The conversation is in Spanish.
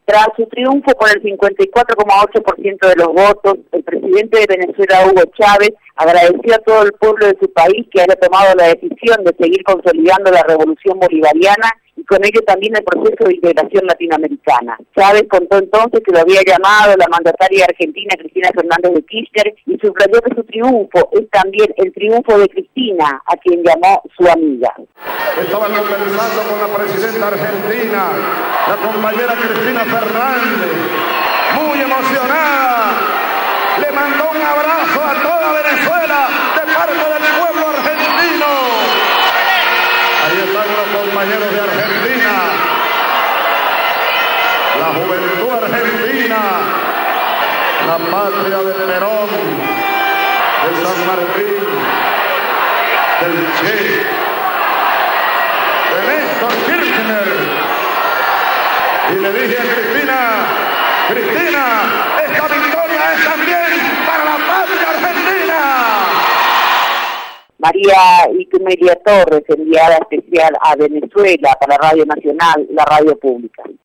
Tras su triunfo con el 54,8% de los votos, el presidente de Venezuela, Hugo Chávez, agradeció a todo el pueblo de su país que haya tomado la decisión de seguir consolidando la revolución bolivariana y con ello también el proceso de integración latinoamericana. Chávez contó entonces que lo había llamado la mandataria argentina Cristina Fernández de Kirchner y subrayó que su triunfo es también el triunfo de Cristina, a quien llamó su amiga. Estaban conversando con la presidenta argentina, la compañera Cristina Fernández, muy emocionada, le mandó un abrazo a toda Venezuela de parte del pueblo argentino. Ahí están los compañeros de Argentina, la juventud argentina, la patria de Perón, de San Martín, del Che, de Néstor Kirchner. Y le dije a Cristina, esta victoria es también para la patria argentina. María Iqumelia Torres, enviada especial a Venezuela para Radio Nacional, la radio pública.